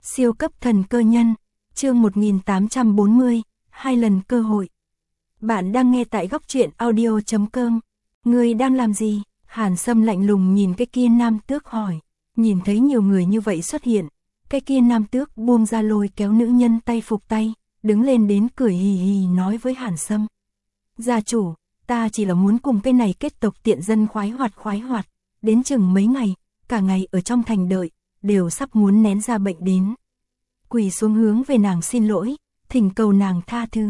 Siêu cấp thần cơ nhân, chương 1840, 2 lần cơ hội. Bạn đang nghe tại góc truyện audio.com. Ngươi đang làm gì? Hàn Sâm lạnh lùng nhìn cái kia nam tước hỏi. Nhìn thấy nhiều người như vậy xuất hiện, cái kia nam tước buông ra lôi kéo nữ nhân tay phục tay, đứng lên đến cười hì hì nói với Hàn Sâm. Gia chủ, ta chỉ là muốn cùng cái này kết tộc tiện dân khoái hoạt, đến chừng mấy ngày, cả ngày ở trong thành đợi, đều sắp muốn nén ra bệnh đến. Quỳ xuống hướng về nàng xin lỗi, thỉnh cầu nàng tha thứ.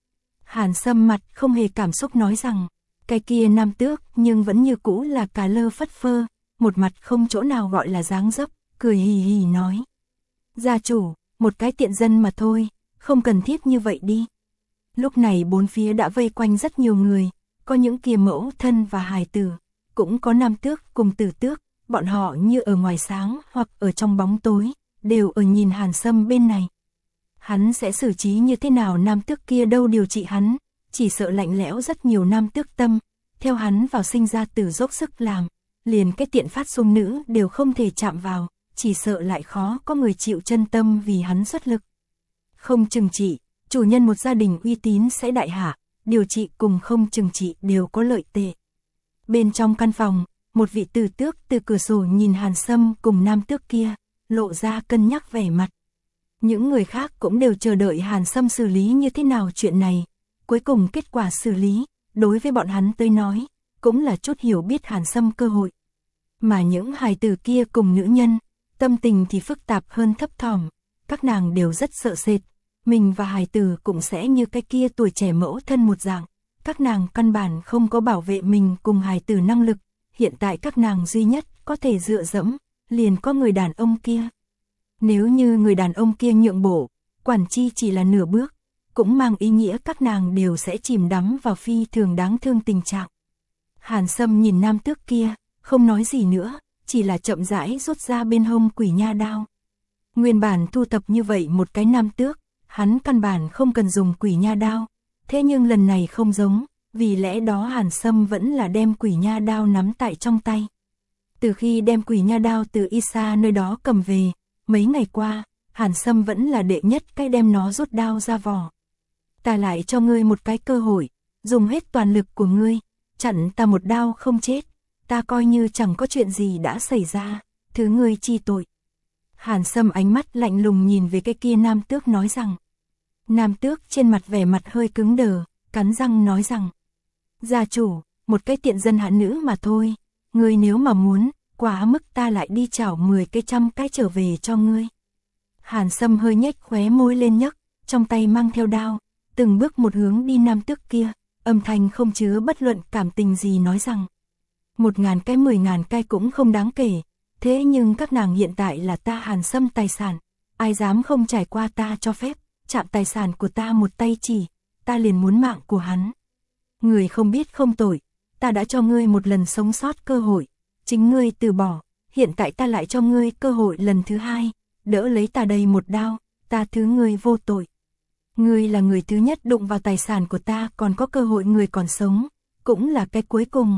Hàn Sâm mặt không hề cảm xúc nói rằng, cái kia nam tước nhưng vẫn như cũ là cà lơ phất phơ, một mặt không chỗ nào gọi là dáng dấp, cười hì hì nói. Gia chủ, một cái tiện dân mà thôi, không cần thiết như vậy đi. Lúc này bốn phía đã vây quanh rất nhiều người, có những kia mẫu thân và hài tử, cũng có nam tước cùng tử tước, bọn họ như ở ngoài sáng hoặc ở trong bóng tối, đều ở nhìn Hàn Sâm bên này. Hắn sẽ xử trí như thế nào nam tước kia đâu điều trị hắn, chỉ sợ lạnh lẽo rất nhiều nam tước tâm, theo hắn vào sinh ra tử dốc sức làm, liền cái tiện phát xung nữ đều không thể chạm vào, chỉ sợ lại khó có người chịu chân tâm vì hắn xuất lực. Không trừng trị, chủ nhân một gia đình uy tín sẽ đại hạ, điều trị cùng không trừng trị đều có lợi tệ. Bên trong căn phòng, một vị tử tước từ cửa sổ nhìn Hàn Sâm cùng nam tước kia, lộ ra cân nhắc vẻ mặt. Những người khác cũng đều chờ đợi Hàn Sâm xử lý như thế nào chuyện này. Cuối cùng kết quả xử lý, đối với bọn hắn tới nói, cũng là chút hiểu biết Hàn Sâm cơ hội. Mà những hài tử kia cùng nữ nhân, tâm tình thì phức tạp hơn thấp thỏm, các nàng đều rất sợ sệt. Mình và hài tử cũng sẽ như cái kia tuổi trẻ mẫu thân một dạng, các nàng căn bản không có bảo vệ mình cùng hài tử năng lực, hiện tại các nàng duy nhất có thể dựa dẫm, liền có người đàn ông kia. Nếu như người đàn ông kia nhượng bộ, quản chi chỉ là nửa bước, cũng mang ý nghĩa các nàng đều sẽ chìm đắm vào phi thường đáng thương tình trạng. Hàn Sâm nhìn nam tước kia, không nói gì nữa, chỉ là chậm rãi rút ra bên hông quỷ nha đao. Nguyên bản thu tập như vậy một cái nam tước, hắn căn bản không cần dùng quỷ nha đao, thế nhưng lần này không giống, vì lẽ đó Hàn Sâm vẫn là đem quỷ nha đao nắm tại trong tay. Từ khi đem quỷ nha đao từ Isa nơi đó cầm về, mấy ngày qua, Hàn Sâm vẫn là đệ nhất cái đem nó rút đao ra vỏ. Ta lại cho ngươi một cái cơ hội, dùng hết toàn lực của ngươi, chặn ta một đao không chết, ta coi như chẳng có chuyện gì đã xảy ra, thứ ngươi chi tội. Hàn Sâm ánh mắt lạnh lùng nhìn về cái kia nam tước nói rằng. Nam tước trên mặt vẻ mặt hơi cứng đờ, cắn răng nói rằng. Gia chủ, một cái tiện dân hạ nữ mà thôi, ngươi nếu mà muốn, quá mức ta lại đi chảo 10 cái trăm cái trở về cho ngươi. Hàn Sâm hơi nhếch khóe môi lên nhấc, trong tay mang theo đao, từng bước một hướng đi nam tước kia, âm thanh không chứa bất luận cảm tình gì nói rằng. 1.000 cái 10.000 cái cũng không đáng kể, thế nhưng các nàng hiện tại là ta Hàn Sâm tài sản, ai dám không trải qua ta cho phép, chạm tài sản của ta một tay chỉ, ta liền muốn mạng của hắn. Người không biết không tội, ta đã cho ngươi một lần sống sót cơ hội, chính ngươi từ bỏ, hiện tại ta lại cho ngươi cơ hội lần thứ hai, đỡ lấy ta đây một đao, ta thứ ngươi vô tội. Ngươi là người thứ nhất đụng vào tài sản của ta còn có cơ hội người còn sống, cũng là cái cuối cùng.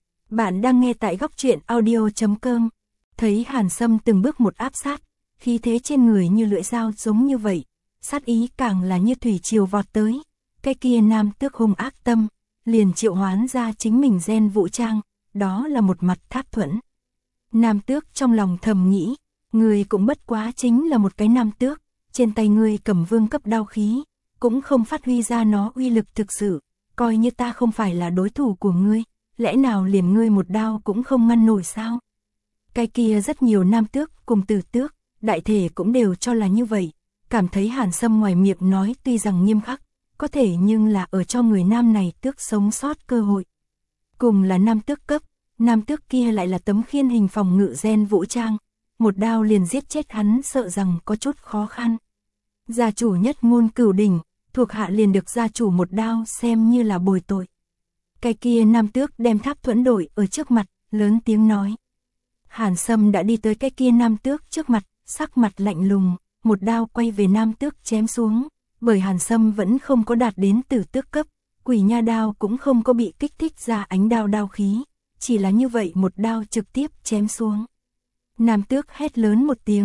Bạn đang nghe tại góc truyện audio.com, thấy Hàn Sâm từng bước một áp sát, khí thế trên người như lưỡi dao giống như vậy, sát ý càng là như thủy triều vọt tới, cái kia nam tước hung ác tâm, liền triệu hoán ra chính mình gen vũ trang, đó là một mặt tháp thuẫn. Nam tước trong lòng thầm nghĩ, người cũng bất quá chính là một cái nam tước, trên tay ngươi cầm vương cấp đao khí, cũng không phát huy ra nó uy lực thực sự, coi như ta không phải là đối thủ của ngươi, lẽ nào liền ngươi một đao cũng không ngăn nổi sao? Cái kia rất nhiều nam tước cùng tử tước, đại thể cũng đều cho là như vậy, cảm thấy Hàn Sâm ngoài miệng nói tuy rằng nghiêm khắc, có thể nhưng là ở cho người nam này tước sống sót cơ hội. Cùng là nam tước cấp, nam tước kia lại là tấm khiên hình phòng ngự gen vũ trang, một đao liền giết chết hắn sợ rằng có chút khó khăn. Gia chủ nhất ngôn cửu đỉnh, thuộc hạ liền được gia chủ một đao xem như là bồi tội. Cái kia nam tước đem tháp thuẫn đổi ở trước mặt, lớn tiếng nói. Hàn Sâm đã đi tới cái kia nam tước trước mặt, sắc mặt lạnh lùng, một đao quay về nam tước chém xuống, bởi Hàn Sâm vẫn không có đạt đến tử tước cấp, quỷ nha đao cũng không có bị kích thích ra ánh đao đao khí, chỉ là như vậy một đao trực tiếp chém xuống. Nam tước hét lớn một tiếng,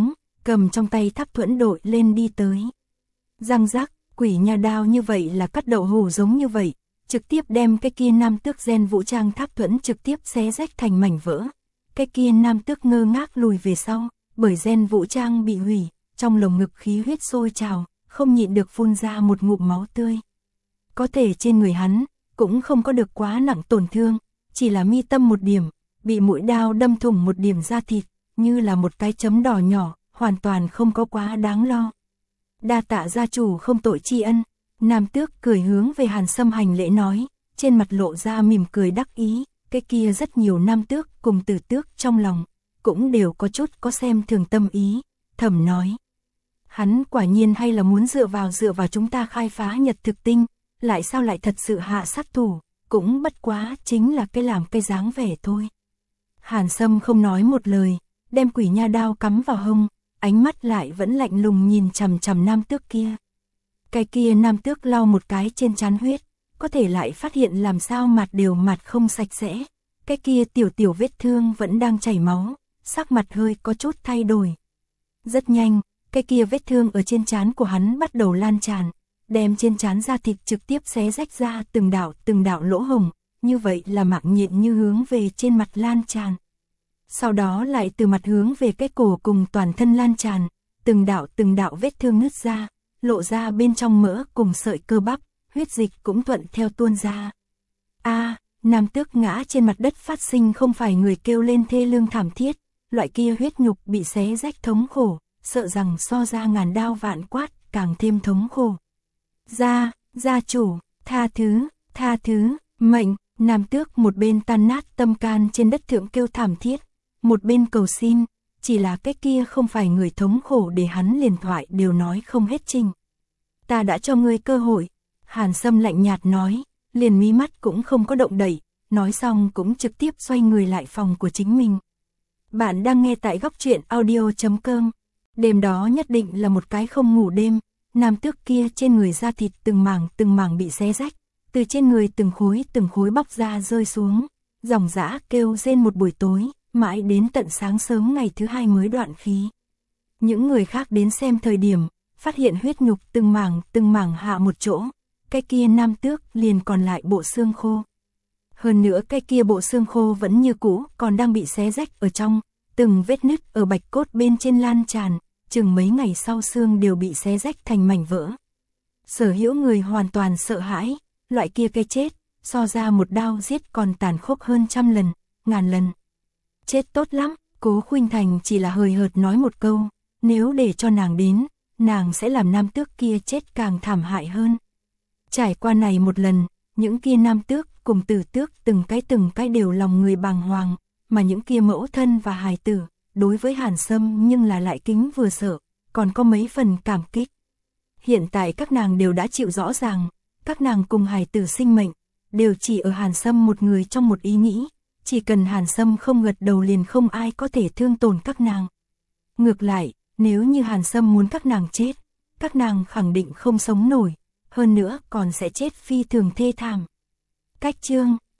cầm trong tay tháp thuẫn đội lên đi tới. Răng rắc, quỷ nha đao như vậy là cắt đậu hủ giống như vậy, trực tiếp đem cái kia nam tước gen vũ trang tháp thuẫn trực tiếp xé rách thành mảnh vỡ. Cái kia nam tước ngơ ngác lùi về sau, bởi gen vũ trang bị hủy, trong lồng ngực khí huyết sôi trào, không nhịn được phun ra một ngụm máu tươi. Có thể trên người hắn, cũng không có được quá nặng tổn thương, chỉ là mi tâm một điểm, bị mũi đao đâm thủng một điểm da thịt, như là một cái chấm đỏ nhỏ, hoàn toàn không có quá đáng lo. Đa tạ gia chủ không tội tri ân, nam tước cười hướng về Hàn Sâm hành lễ nói, trên mặt lộ ra mỉm cười đắc ý, cái kia rất nhiều nam tước cùng tử tước trong lòng, cũng đều có chút có xem thường tâm ý, thầm nói. Hắn quả nhiên hay là muốn dựa vào chúng ta khai phá nhật thực tinh, lại sao lại thật sự hạ sát thủ, cũng bất quá chính là cái làm cái dáng vẻ thôi. Hàn Sâm không nói một lời, đem quỷ nha đao cắm vào hông, ánh mắt lại vẫn lạnh lùng nhìn chằm chằm nam tước kia. Cái kia nam tước lau một cái trên trán huyết, có thể lại phát hiện làm sao mặt không sạch sẽ. Cái kia tiểu vết thương vẫn đang chảy máu, sắc mặt hơi có chút thay đổi. Rất nhanh, cái kia vết thương ở trên trán của hắn bắt đầu lan tràn, đem trên trán da thịt trực tiếp xé rách ra từng đạo lỗ hổng, như vậy là mạng nhện như hướng về trên mặt lan tràn. Sau đó lại từ mặt hướng về cái cổ cùng toàn thân lan tràn, từng đạo vết thương nứt ra, lộ ra bên trong mỡ cùng sợi cơ bắp, huyết dịch cũng thuận theo tuôn ra. Nam tước ngã trên mặt đất phát sinh không phải người kêu lên thê lương thảm thiết, loại kia huyết nhục bị xé rách thống khổ, sợ rằng so ra ngàn đao vạn quát, càng thêm thống khổ. Gia chủ, tha thứ, mệnh, nam tước một bên tan nát tâm can trên đất thượng kêu thảm thiết, một bên cầu xin, chỉ là cái kia không phải người thống khổ để hắn liền thoại đều nói không hết trình. Ta đã cho ngươi cơ hội, Hàn Sâm lạnh nhạt nói, liền mí mắt cũng không có động đậy, nói xong cũng trực tiếp xoay người lại phòng của chính mình. Bạn đang nghe tại góc truyện audio.com, đêm đó nhất định là một cái không ngủ đêm, nam tước kia trên người da thịt từng mảng bị xé rách, từ trên người từng khối bóc ra rơi xuống, ròng rã kêu rên một buổi tối, mãi đến tận sáng sớm ngày thứ hai mới đoạn khí. Những người khác đến xem thời điểm, phát hiện huyết nhục từng mảng hạ một chỗ, cái kia nam tước liền còn lại bộ xương khô. Hơn nữa cái kia bộ xương khô vẫn như cũ, còn đang bị xé rách ở trong, từng vết nứt ở bạch cốt bên trên lan tràn, chừng mấy ngày sau xương đều bị xé rách thành mảnh vỡ. Sở hữu người hoàn toàn sợ hãi, loại kia cái chết, so ra một đao giết còn tàn khốc hơn trăm lần, ngàn lần. Chết tốt lắm, Cố Khuynh Thành chỉ là hời hợt nói một câu, nếu để cho nàng đến, nàng sẽ làm nam tước kia chết càng thảm hại hơn. Trải qua này một lần, những kia nam tước cùng tử tước từng cái đều lòng người bàng hoàng, mà những kia mẫu thân và hài tử, đối với Hàn Sâm nhưng là lại kính vừa sợ, còn có mấy phần cảm kích. Hiện tại các nàng đều đã chịu rõ ràng, các nàng cùng hài tử sinh mệnh, đều chỉ ở Hàn Sâm một người trong một ý nghĩ, chỉ cần Hàn Sâm không gật đầu liền không ai có thể thương tổn các nàng. Ngược lại, nếu như Hàn Sâm muốn các nàng chết, các nàng khẳng định không sống nổi, hơn nữa còn sẽ chết phi thường thê thảm. Cách chương